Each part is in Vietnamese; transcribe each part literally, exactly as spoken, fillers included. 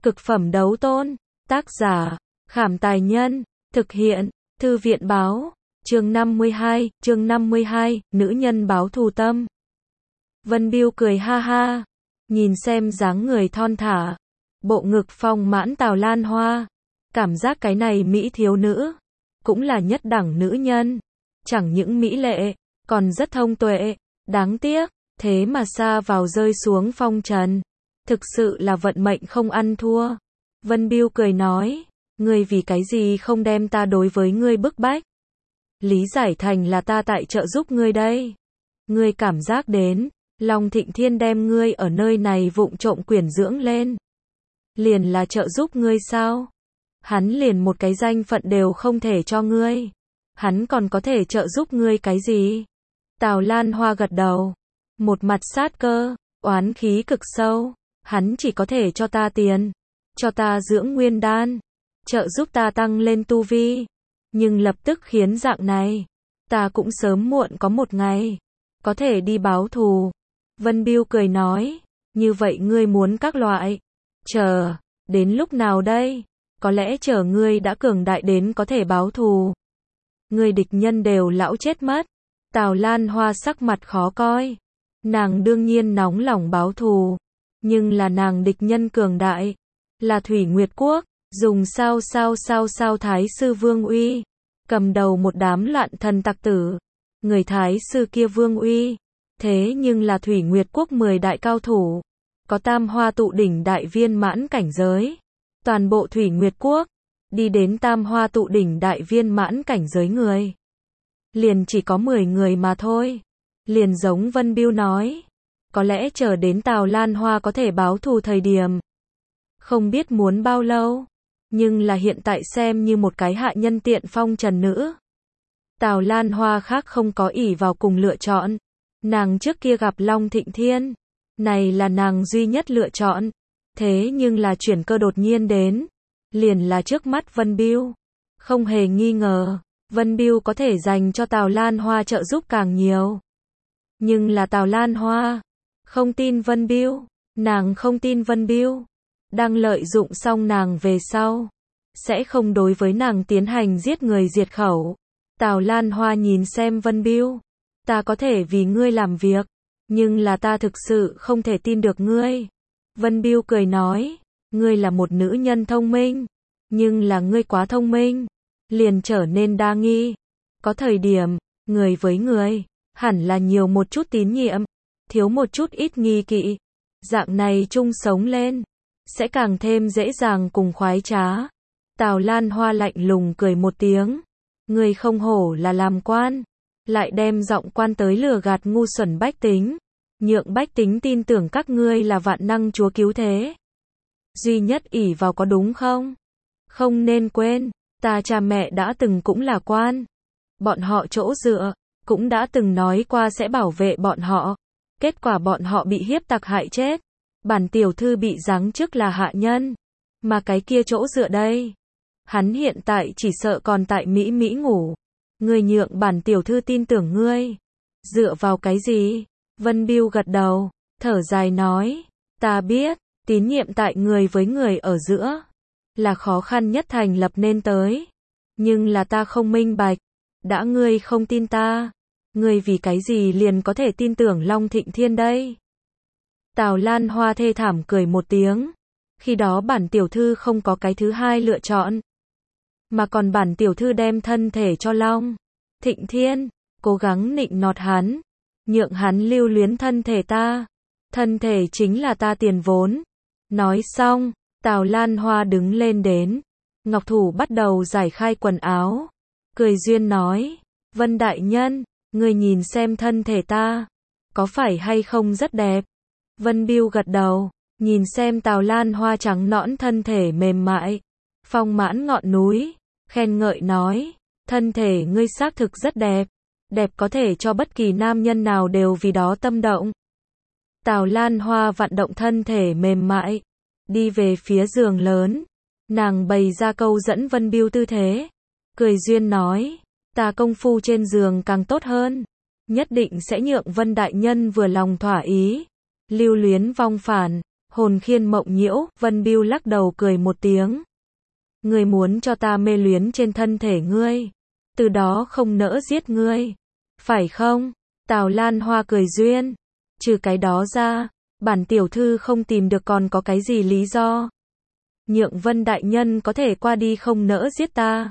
Cực phẩm đấu tôn. Tác giả, Khảm Tài Nhân. Thực hiện, Thư viện Báo. Chương năm mươi hai, chương năm mươi hai, nữ nhân báo thù tâm. Vân Biêu cười ha ha, nhìn xem dáng người thon thả, bộ ngực phong mãn Tào Lan Hoa, cảm giác cái này mỹ thiếu nữ, cũng là nhất đẳng nữ nhân, chẳng những mỹ lệ, còn rất thông tuệ, đáng tiếc, thế mà sa vào rơi xuống phong trần, thực sự là vận mệnh không ăn thua. Vân Biêu cười nói, ngươi vì cái gì không đem ta đối với ngươi bức bách? Lý giải thành là ta tại trợ giúp ngươi đây. Ngươi cảm giác đến, Long Thịnh Thiên đem ngươi ở nơi này vụng trộm quyển dưỡng lên. Liền là trợ giúp ngươi sao? Hắn liền một cái danh phận đều không thể cho ngươi. Hắn còn có thể trợ giúp ngươi cái gì? Tào Lan Hoa gật đầu. Một mặt sát cơ, oán khí cực sâu. Hắn chỉ có thể cho ta tiền. Cho ta dưỡng nguyên đan. Trợ giúp ta tăng lên tu vi. Nhưng lập tức khiến dạng này. Ta cũng sớm muộn có một ngày. Có thể đi báo thù. Vân Biêu cười nói. Như vậy ngươi muốn các loại. Chờ. Đến lúc nào đây? Có lẽ chờ ngươi đã cường đại đến có thể báo thù. Ngươi địch nhân đều lão chết mất. Tào Lan Hoa sắc mặt khó coi. Nàng đương nhiên nóng lòng báo thù. Nhưng là nàng địch nhân cường đại. Là Thủy Nguyệt Quốc. Dùng sao sao sao sao Thái sư Vương Uy. Cầm đầu một đám loạn thần tặc tử. Người Thái sư kia Vương Uy. Thế nhưng là Thủy Nguyệt Quốc mười đại cao thủ. Có tam hoa tụ đỉnh đại viên mãn cảnh giới. Toàn bộ Thủy Nguyệt Quốc. Đi đến tam hoa tụ đỉnh đại viên mãn cảnh giới người. Liền chỉ có mười người mà thôi. Liền giống Vân Biêu nói. Có lẽ chờ đến Tào Lan Hoa có thể báo thù thời điểm. Không biết muốn bao lâu. Nhưng là hiện tại xem như một cái hạ nhân tiện phong trần nữ. Tào Lan Hoa khác không có ỷ vào cùng lựa chọn. Nàng trước kia gặp Long Thịnh Thiên. Này là nàng duy nhất lựa chọn. Thế nhưng là chuyển cơ đột nhiên đến. Liền là trước mắt Vân Biêu. Không hề nghi ngờ. Vân Biêu có thể dành cho Tào Lan Hoa trợ giúp càng nhiều. Nhưng là Tào Lan Hoa. Không tin Vân Biêu. Nàng không tin Vân Biêu. Đang lợi dụng xong nàng về sau. Sẽ không đối với nàng tiến hành giết người diệt khẩu. Tào Lan Hoa nhìn xem Vân Biêu. Ta có thể vì ngươi làm việc. Nhưng là ta thực sự không thể tin được ngươi. Vân Biêu cười nói. Ngươi là một nữ nhân thông minh. Nhưng là ngươi quá thông minh. Liền trở nên đa nghi. Có thời điểm, người với người. Hẳn là nhiều một chút tín nhiệm. Thiếu một chút ít nghi kỵ. Dạng này chung sống lên. Sẽ càng thêm dễ dàng cùng khoái trá. Tào Lan Hoa lạnh lùng cười một tiếng. Ngươi không hổ là làm quan. Lại đem giọng quan tới lừa gạt ngu xuẩn bách tính. Nhượng bách tính tin tưởng các ngươi là vạn năng chúa cứu thế. Duy nhất ỷ vào có đúng không? Không nên quên, ta cha mẹ đã từng cũng là quan. Bọn họ chỗ dựa, cũng đã từng nói qua sẽ bảo vệ bọn họ. Kết quả bọn họ bị hiếp tặc hại chết. Bản tiểu thư bị giáng chức là hạ nhân. Mà cái kia chỗ dựa đây. Hắn hiện tại chỉ sợ còn tại Mỹ Mỹ ngủ. Ngươi nhượng bản tiểu thư tin tưởng ngươi. Dựa vào cái gì? Vân Biêu gật đầu, thở dài nói. Ta biết, tín nhiệm tại người với người ở giữa. Là khó khăn nhất thành lập nên tới. Nhưng là ta không minh bạch. Đã ngươi không tin ta. Ngươi vì cái gì liền có thể tin tưởng Long Thịnh Thiên đây? Tào Lan Hoa thê thảm cười một tiếng. Khi đó bản tiểu thư không có cái thứ hai lựa chọn. Mà còn bản tiểu thư đem thân thể cho Long Thịnh Thiên. Cố gắng nịnh nọt hắn. Nhượng hắn lưu luyến thân thể ta. Thân thể chính là ta tiền vốn. Nói xong, Tào Lan Hoa đứng lên đến. Ngọc thủ bắt đầu giải khai quần áo. Cười duyên nói. Vân đại nhân, ngươi nhìn xem thân thể ta. Có phải hay không rất đẹp? Vân Biêu gật đầu. Nhìn xem Tào Lan Hoa trắng nõn thân thể mềm mại. Phong mãn ngọn núi. Khen ngợi nói. Thân thể ngươi xác thực rất đẹp. Đẹp có thể cho bất kỳ nam nhân nào đều vì đó tâm động. Tào Lan Hoa vận động thân thể mềm mại. Đi về phía giường lớn. Nàng bày ra câu dẫn Vân Biêu tư thế. Cười duyên nói. Ta công phu trên giường càng tốt hơn. Nhất định sẽ nhượng Vân đại nhân vừa lòng thỏa ý. Lưu luyến vong phản. Hồn khiên mộng nhiễu, Vân Bưu lắc đầu cười một tiếng. Ngươi muốn cho ta mê luyến trên thân thể ngươi, từ đó không nỡ giết ngươi, phải không? Tào Lan Hoa cười duyên. Trừ cái đó ra, bản tiểu thư không tìm được còn có cái gì lý do. Nhượng Vân đại nhân có thể qua đi không nỡ giết ta.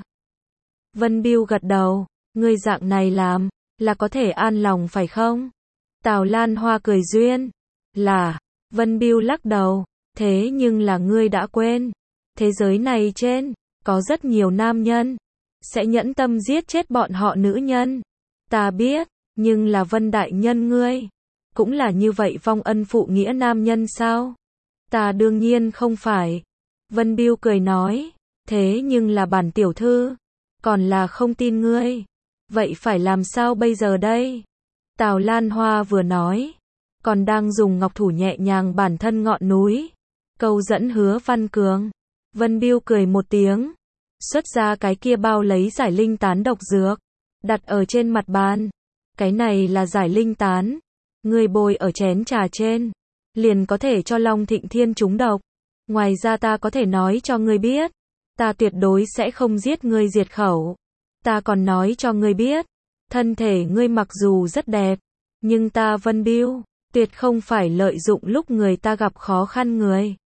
Vân Bưu gật đầu, ngươi dạng này làm, là có thể an lòng phải không? Tào Lan Hoa cười duyên. Là, Vân Bưu lắc đầu, thế nhưng là ngươi đã quên. Thế giới này trên, có rất nhiều nam nhân, sẽ nhẫn tâm giết chết bọn họ nữ nhân. Ta biết, nhưng là Vân đại nhân ngươi, cũng là như vậy vong ân phụ nghĩa nam nhân sao? Ta đương nhiên không phải. Vân Bưu cười nói, thế nhưng là bản tiểu thư, còn là không tin ngươi. Vậy phải làm sao bây giờ đây? Tào Lan Hoa vừa nói, còn đang dùng ngọc thủ nhẹ nhàng bản thân ngọn núi, câu dẫn Hứa Văn Cường. Vân Bưu cười một tiếng, xuất ra cái kia bao lấy giải linh tán độc dược, đặt ở trên mặt bàn. Cái này là giải linh tán, ngươi bôi ở chén trà trên, liền có thể cho Long Thịnh Thiên trúng độc. Ngoài ra ta có thể nói cho ngươi biết, ta tuyệt đối sẽ không giết ngươi diệt khẩu. Ta còn nói cho ngươi biết, thân thể ngươi mặc dù rất đẹp, nhưng ta Vân Bưu, tuyệt không phải lợi dụng lúc người ta gặp khó khăn người.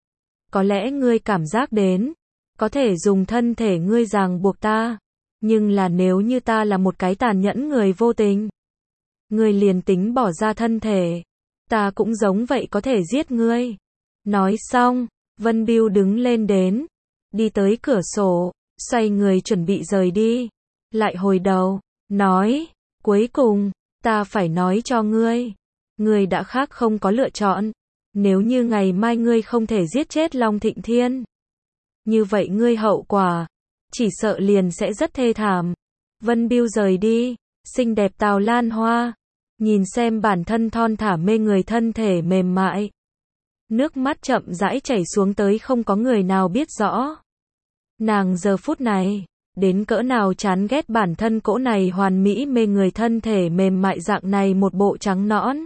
Có lẽ ngươi cảm giác đến, có thể dùng thân thể ngươi ràng buộc ta, nhưng là nếu như ta là một cái tàn nhẫn người vô tình, ngươi liền tính bỏ ra thân thể, ta cũng giống vậy có thể giết ngươi. Nói xong, Vân Bưu đứng lên đến, đi tới cửa sổ, xoay người chuẩn bị rời đi, lại hồi đầu, nói, cuối cùng, ta phải nói cho ngươi, ngươi đã khác không có lựa chọn. Nếu như ngày mai ngươi không thể giết chết Long Thịnh Thiên, như vậy ngươi hậu quả, chỉ sợ liền sẽ rất thê thảm. Vân Bưu rời đi, xinh đẹp Tào Lan Hoa, nhìn xem bản thân thon thả mê người thân thể mềm mại. Nước mắt chậm rãi chảy xuống tới không có người nào biết rõ. Nàng giờ phút này, đến cỡ nào chán ghét bản thân cỗ này hoàn mỹ mê người thân thể mềm mại dạng này một bộ trắng nõn.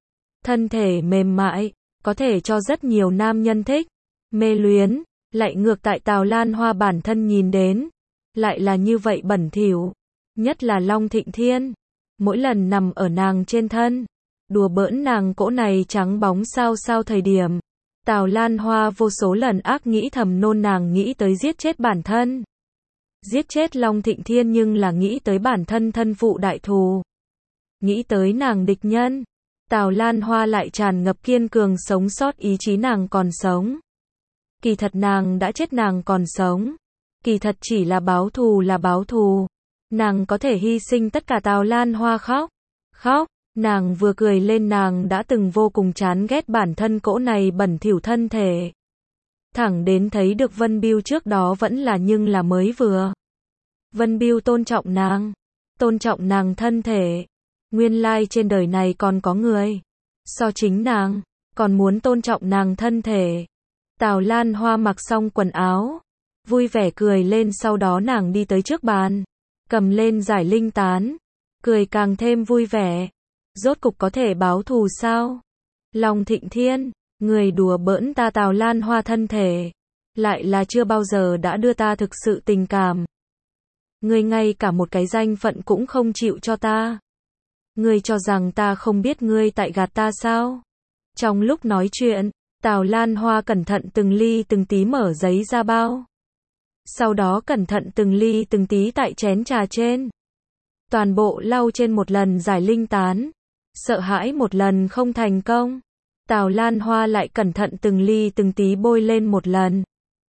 Thân thể mềm mại, có thể cho rất nhiều nam nhân thích, mê luyến, lại ngược tại Tào Lan Hoa bản thân nhìn đến, lại là như vậy bẩn thỉu, nhất là Long Thịnh Thiên, mỗi lần nằm ở nàng trên thân, đùa bỡn nàng cỗ này trắng bóng sao sao thời điểm, Tào Lan Hoa vô số lần ác nghĩ thầm nôn nàng nghĩ tới giết chết bản thân. Giết chết Long Thịnh Thiên nhưng là nghĩ tới bản thân thân phụ đại thù, nghĩ tới nàng địch nhân. Tào Lan Hoa lại tràn ngập kiên cường sống sót ý chí nàng còn sống. Kỳ thật nàng đã chết nàng còn sống. Kỳ thật chỉ là báo thù là báo thù. Nàng có thể hy sinh tất cả. Tào Lan Hoa khóc. Khóc, nàng vừa cười lên nàng đã từng vô cùng chán ghét bản thân cỗ này bẩn thỉu thân thể. Thẳng đến thấy được Vân Bưu trước đó vẫn là nhưng là mới vừa. Vân Bưu tôn trọng nàng. Tôn trọng nàng thân thể. Nguyên lai trên đời này còn có người, so chính nàng, còn muốn tôn trọng nàng thân thể. Tào Lan Hoa mặc xong quần áo, vui vẻ cười lên sau đó nàng đi tới trước bàn, cầm lên giải linh tán, cười càng thêm vui vẻ. Rốt cục có thể báo thù sao? Long Thịnh Thiên, người đùa bỡn ta Tào Lan Hoa thân thể, lại là chưa bao giờ đã đưa ta thực sự tình cảm. Người ngay cả một cái danh phận cũng không chịu cho ta. Ngươi cho rằng ta không biết ngươi tại gạt ta sao? Trong lúc nói chuyện, Tào Lan Hoa cẩn thận từng ly từng tí mở giấy ra bao. Sau đó cẩn thận từng ly từng tí tại chén trà trên. Toàn bộ lau trên một lần giải linh tán. Sợ hãi một lần không thành công. Tào Lan Hoa lại cẩn thận từng ly từng tí bôi lên một lần.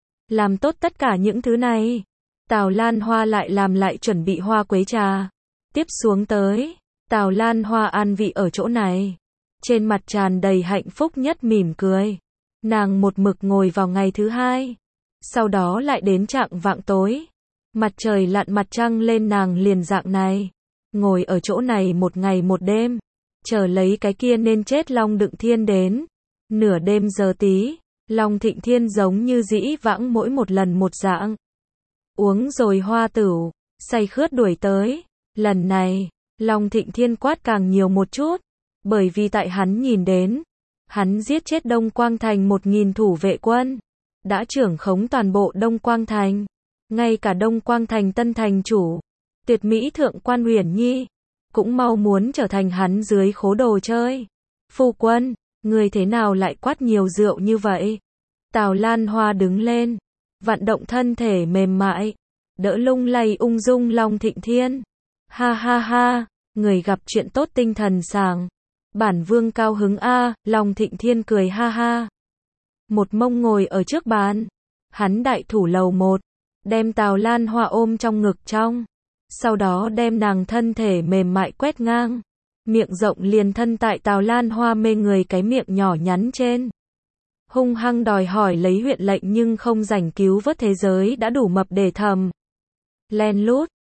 Làm tốt tất cả những thứ này. Tào Lan Hoa lại làm lại chuẩn bị hoa quế trà. Tiếp xuống tới. Tào Lan Hoa an vị ở chỗ này, trên mặt tràn đầy hạnh phúc nhất mỉm cười. Nàng một mực ngồi vào ngày thứ hai, sau đó lại đến trạng vạng tối, mặt trời lặn mặt trăng lên nàng liền dạng này, ngồi ở chỗ này một ngày một đêm, chờ lấy cái kia nên chết Long Đựng Thiên đến. Nửa đêm giờ tí, Long Thịnh Thiên giống như dĩ vãng mỗi một lần một dạng, uống rồi hoa tửu, say khướt đuổi tới. Lần này Long Thịnh Thiên quát càng nhiều một chút, bởi vì tại hắn nhìn đến, Hắn giết chết Đông Quang Thành một nghìn thủ vệ quân, đã trưởng khống toàn bộ Đông Quang Thành, ngay cả Đông Quang Thành tân thành chủ, tuyệt mỹ thượng quan Uyển Nhi, cũng mau muốn trở thành hắn dưới khố đồ chơi. Phu quân, người thế nào lại quát nhiều rượu như vậy? Tào Lan Hoa đứng lên, vận động thân thể mềm mại, đỡ lung lay ung dung Long Thịnh Thiên. Ha ha ha, người gặp chuyện tốt tinh thần sảng. Bản vương cao hứng a, Long Thịnh Thiên cười ha ha. Một mông ngồi ở trước bàn, hắn đại thủ lầu một, đem Tào Lan Hoa ôm trong ngực trong, sau đó đem nàng thân thể mềm mại quét ngang, miệng rộng liền thân tại Tào Lan Hoa mê người cái miệng nhỏ nhắn trên. Hung hăng đòi hỏi lấy huyện lệnh nhưng không rảnh cứu vớt thế giới đã đủ mập để thầm. Len lút,